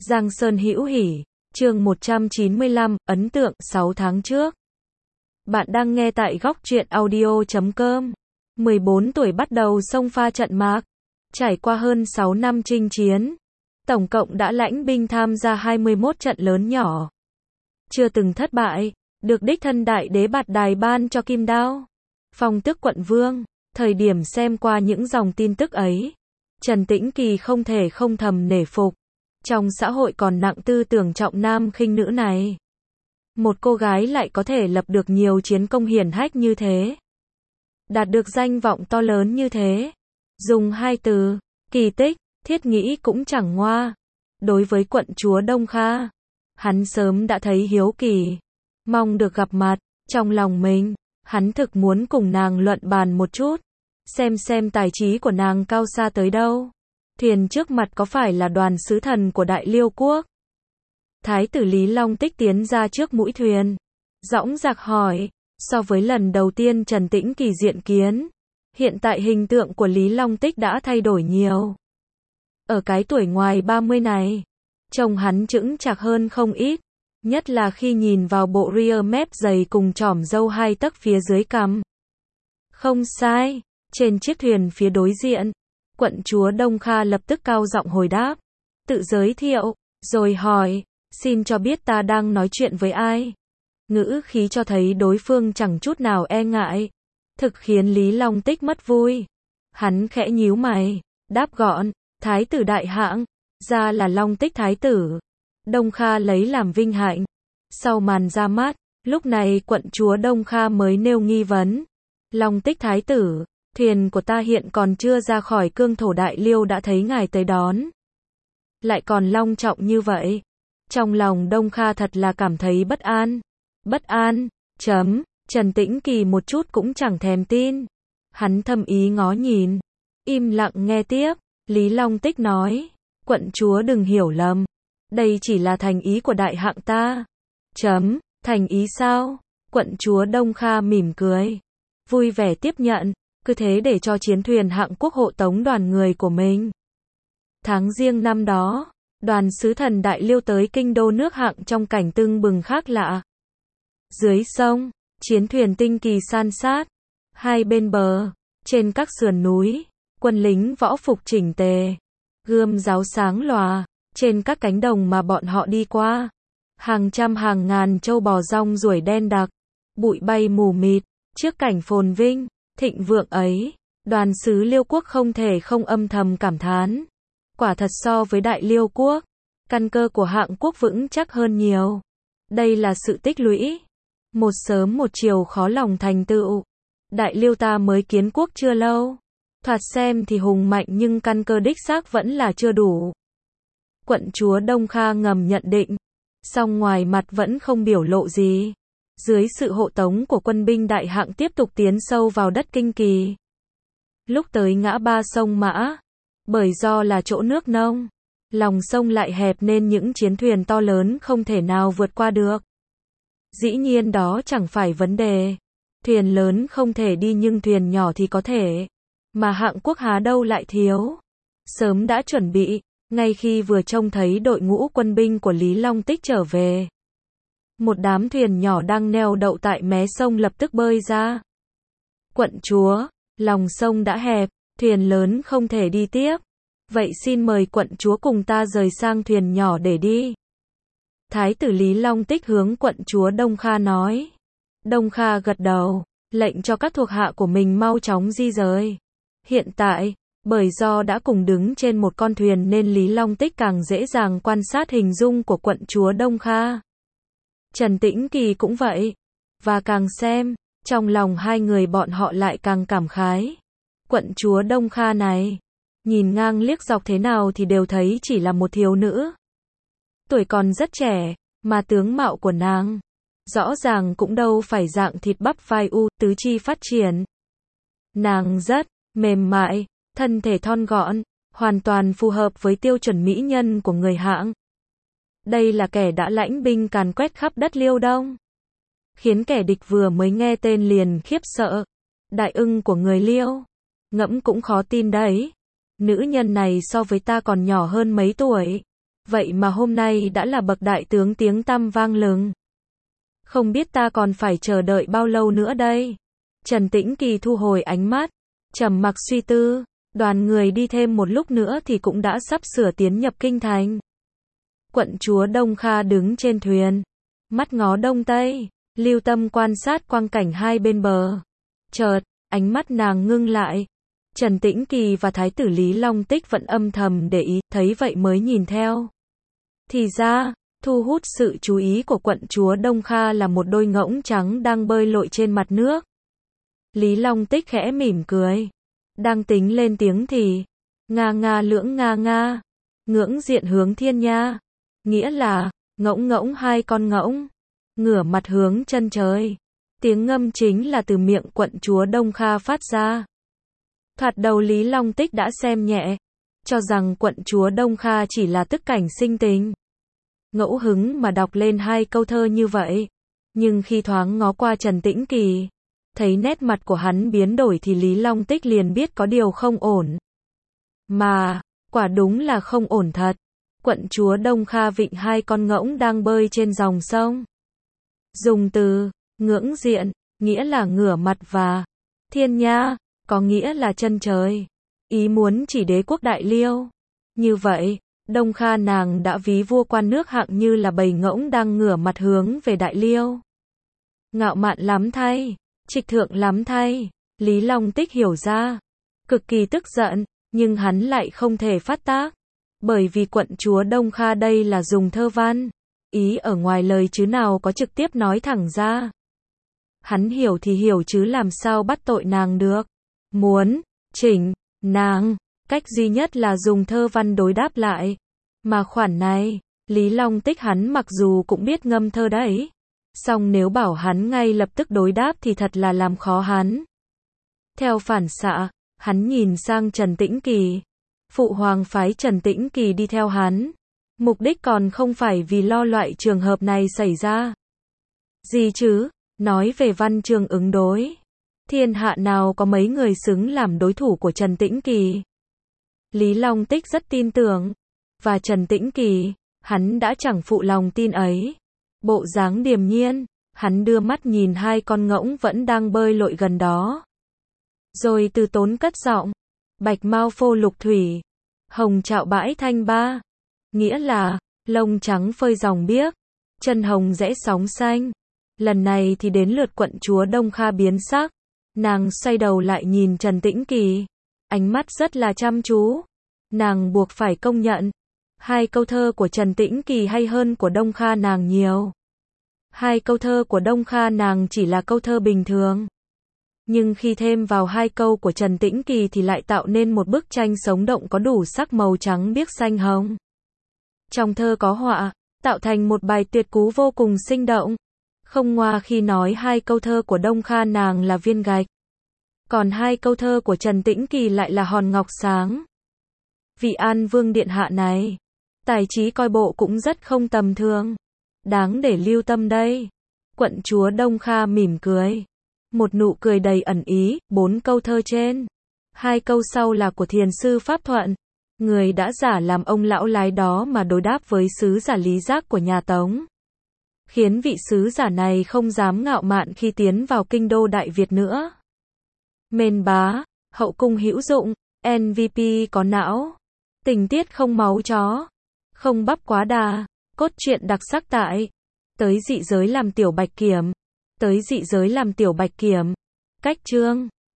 Giang Sơn hữu hỉ, chương 195, ấn tượng 6 tháng trước. Bạn đang nghe tại góc truyện audio.com. 14 tuổi bắt đầu xông pha trận mạc, trải qua hơn 6 năm chinh chiến, tổng cộng đã lãnh binh tham gia 21 trận lớn nhỏ. Chưa từng thất bại, được đích thân đại đế bạt đài ban cho kim đao, phong tước quận vương. Thời điểm xem qua những dòng tin tức ấy, Trần Tĩnh Kỳ không thể không thầm nể phục. Trong xã hội còn nặng tư tưởng trọng nam khinh nữ này, một cô gái lại có thể lập được nhiều chiến công hiển hách như thế, đạt được danh vọng to lớn như thế. Dùng hai từ, kỳ tích, thiết nghĩ cũng chẳng ngoa. Đối với quận chúa Đông Kha, hắn sớm đã thấy hiếu kỳ, mong được gặp mặt. Trong lòng mình, hắn thực muốn cùng nàng luận bàn một chút, xem tài trí của nàng cao xa tới đâu. Thuyền trước mặt có phải là đoàn sứ thần của Đại Liêu quốc? Thái tử Lý Long Tích tiến ra trước mũi thuyền, dõng dạc hỏi. So với lần đầu tiên Trần Tĩnh Kỳ diện kiến, hiện tại hình tượng của Lý Long Tích đã thay đổi nhiều. Ở cái tuổi ngoài 30 này, trông hắn chững chạc hơn không ít, nhất là khi nhìn vào bộ rear mép dày cùng chỏm râu 2 tấc phía dưới cằm. Không sai, trên chiếc thuyền phía đối diện, quận chúa Đông Kha lập tức cao giọng hồi đáp, tự giới thiệu, rồi hỏi, xin cho biết ta đang nói chuyện với ai. Ngữ khí cho thấy đối phương chẳng chút nào e ngại, thực khiến Lý Long Tích mất vui. Hắn khẽ nhíu mày, đáp gọn, thái tử đại hãng, ra là Long Tích thái tử. Đông Kha lấy làm vinh hạnh. Sau màn ra mắt, lúc này quận chúa Đông Kha mới nêu nghi vấn. Long Tích thái tử, thuyền của ta hiện còn chưa ra khỏi cương thổ Đại Liêu đã thấy ngài tới đón. Lại còn long trọng như vậy. Trong lòng Đông Kha thật là cảm thấy bất an. Bất an, Trần Tĩnh Kỳ một chút cũng chẳng thèm tin. Hắn thầm ý ngó nhìn, im lặng nghe tiếp. Lý Long Tích nói, quận chúa đừng hiểu lầm, đây chỉ là thành ý của đại hạng ta. Thành ý sao? Quận chúa Đông Kha mỉm cười, vui vẻ tiếp nhận, cứ thế để cho chiến thuyền hạng quốc hộ tống đoàn người của mình. Tháng Giêng năm đó, đoàn sứ thần Đại Liêu tới kinh đô nước Hạng trong cảnh tưng bừng khác lạ. Dưới sông, chiến thuyền tinh kỳ san sát, hai bên bờ, trên các sườn núi, quân lính võ phục chỉnh tề, gươm giáo sáng lòa. Trên các cánh đồng mà bọn họ đi qua, hàng trăm hàng ngàn trâu bò rong ruổi đen đặc, bụi bay mù mịt. Trước cảnh phồn vinh, thịnh vượng ấy, đoàn sứ Liêu quốc không thể không âm thầm cảm thán. Quả thật so với Đại Liêu quốc, căn cơ của Hạng quốc vững chắc hơn nhiều. Đây là sự tích lũy, một sớm một chiều khó lòng thành tựu. Đại Liêu ta mới kiến quốc chưa lâu, thoạt xem thì hùng mạnh nhưng căn cơ đích xác vẫn là chưa đủ. Quận chúa Đông Kha ngầm nhận định, song ngoài mặt vẫn không biểu lộ gì. Dưới sự hộ tống của quân binh đại hạng tiếp tục tiến sâu vào đất Kinh Kỳ. Lúc tới ngã ba sông Mã, bởi do là chỗ nước nông, lòng sông lại hẹp nên những chiến thuyền to lớn không thể nào vượt qua được. Dĩ nhiên đó chẳng phải vấn đề. Thuyền lớn không thể đi nhưng thuyền nhỏ thì có thể. Mà Hạng quốc há đâu lại thiếu. Sớm đã chuẩn bị, ngay khi vừa trông thấy đội ngũ quân binh của Lý Long Tích trở về, một đám thuyền nhỏ đang neo đậu tại mé sông lập tức bơi ra. Quận chúa, lòng sông đã hẹp, thuyền lớn không thể đi tiếp. Vậy xin mời quận chúa cùng ta rời sang thuyền nhỏ để đi. Thái tử Lý Long Tích hướng quận chúa Đông Kha nói. Đông Kha gật đầu, lệnh cho các thuộc hạ của mình mau chóng di rời. Hiện tại, bởi do đã cùng đứng trên một con thuyền nên Lý Long Tích càng dễ dàng quan sát hình dung của quận chúa Đông Kha. Trần Tĩnh Kỳ cũng vậy. Và càng xem, trong lòng hai người bọn họ lại càng cảm khái. Quận chúa Đông Kha này, nhìn ngang liếc dọc thế nào thì đều thấy chỉ là một thiếu nữ. Tuổi còn rất trẻ, mà tướng mạo của nàng, rõ ràng cũng đâu phải dạng thịt bắp vai u, tứ chi phát triển. Nàng rất mềm mại, thân thể thon gọn, hoàn toàn phù hợp với tiêu chuẩn mỹ nhân của người Hạng. Đây là kẻ đã lãnh binh càn quét khắp đất Liêu Đông, khiến kẻ địch vừa mới nghe tên liền khiếp sợ. Đại ưng của người Liêu, ngẫm cũng khó tin đấy. Nữ nhân này so với ta còn nhỏ hơn mấy tuổi. vậy mà hôm nay đã là bậc đại tướng tiếng tăm vang lừng. Không biết ta còn phải chờ đợi bao lâu nữa đây? Trần Tĩnh Kỳ thu hồi ánh mắt, trầm mặc suy tư, đoàn người đi thêm một lúc nữa thì cũng đã sắp sửa tiến nhập kinh thành. Quận chúa Đông Kha đứng trên thuyền, mắt ngó đông tây, lưu tâm quan sát quang cảnh hai bên bờ. Chợt, ánh mắt nàng ngưng lại. Trần Tĩnh Kỳ và Thái tử Lý Long Tích vẫn âm thầm để ý, thấy vậy mới nhìn theo. Thì ra, thu hút sự chú ý của quận chúa Đông Kha là một đôi ngỗng trắng đang bơi lội trên mặt nước. Lý Long Tích khẽ mỉm cười, đang tính lên tiếng thì nga nga lưỡng nga nga, ngưỡng diện hướng thiên nha, nghĩa là ngỗng ngỗng hai con ngỗng, ngửa mặt hướng chân trời. Tiếng ngâm chính là từ miệng quận chúa Đông Kha phát ra. Thoạt đầu Lý Long Tích đã xem nhẹ, cho rằng quận chúa Đông Kha chỉ là tức cảnh sinh tình, ngẫu hứng mà đọc lên hai câu thơ như vậy. Nhưng khi thoáng ngó qua Trần Tĩnh Kỳ, thấy nét mặt của hắn biến đổi thì Lý Long Tích liền biết có điều không ổn. Mà, quả đúng là không ổn thật. Quận chúa Đông Kha vịnh hai con ngỗng đang bơi trên dòng sông. Dùng từ ngưỡng diện, nghĩa là ngửa mặt, và thiên nha, có nghĩa là chân trời. Ý muốn chỉ đế quốc Đại Liêu. Như vậy, Đông Kha nàng đã ví vua quan nước Hạng như là bầy ngỗng đang ngửa mặt hướng về Đại Liêu. Ngạo mạn lắm thay, trịch thượng lắm thay. Lý Long Tích hiểu ra, cực kỳ tức giận, nhưng hắn lại không thể phát tác. Bởi vì quận chúa Đông Kha đây là dùng thơ văn, ý ở ngoài lời chứ nào có trực tiếp nói thẳng ra. Hắn hiểu thì hiểu chứ làm sao bắt tội nàng được. Muốn chỉnh nàng, cách duy nhất là dùng thơ văn đối đáp lại. Mà khoản này, Lý Long Tích hắn mặc dù cũng biết ngâm thơ đấy, song nếu bảo hắn ngay lập tức đối đáp thì thật là làm khó hắn. Theo phản xạ, hắn nhìn sang Trần Tĩnh Kỳ. Phụ hoàng phái Trần Tĩnh Kỳ đi theo hắn, mục đích còn không phải vì lo loại trường hợp này xảy ra. Gì chứ, nói về văn chương ứng đối, thiên hạ nào có mấy người xứng làm đối thủ của Trần Tĩnh Kỳ. Lý Long Tích rất tin tưởng, và Trần Tĩnh Kỳ, hắn đã chẳng phụ lòng tin ấy. Bộ dáng điềm nhiên, hắn đưa mắt nhìn hai con ngỗng vẫn đang bơi lội gần đó. Rồi từ tốn cất giọng, bạch mao phô lục thủy, hồng trạo bãi thanh ba, nghĩa là lông trắng phơi dòng biếc, chân hồng rẽ sóng xanh. Lần này thì đến lượt quận chúa Đông Kha biến sắc, nàng xoay đầu lại nhìn Trần Tĩnh Kỳ, ánh mắt rất là chăm chú. Nàng buộc phải công nhận, hai câu thơ của Trần Tĩnh Kỳ hay hơn của Đông Kha nàng nhiều. Hai câu thơ của Đông Kha nàng chỉ là câu thơ bình thường, nhưng khi thêm vào hai câu của Trần Tĩnh Kỳ thì lại tạo nên một bức tranh sống động có đủ sắc màu trắng biếc xanh hồng. Trong thơ có họa, tạo thành một bài tuyệt cú vô cùng sinh động. Không ngoa khi nói hai câu thơ của Đông Kha nàng là viên gạch, còn hai câu thơ của Trần Tĩnh Kỳ lại là hòn ngọc sáng. Vị An Vương điện hạ này, tài trí coi bộ cũng rất không tầm thường, đáng để lưu tâm đây. Quận chúa Đông Kha mỉm cười, một nụ cười đầy ẩn ý. Bốn câu thơ trên, hai câu sau là của thiền sư Pháp Thuận, người đã giả làm ông lão lái đó mà đối đáp với sứ giả Lý Giác của nhà Tống, khiến vị sứ giả này không dám ngạo mạn khi tiến vào kinh đô Đại Việt nữa. Mên bá, hậu cung hữu dụng, MVP có não, tình tiết không máu chó, không bắp quá đà, cốt truyện đặc sắc tại tới dị giới làm tiểu bạch kiểm, tới dị giới làm tiểu bạch kiểm, cách chương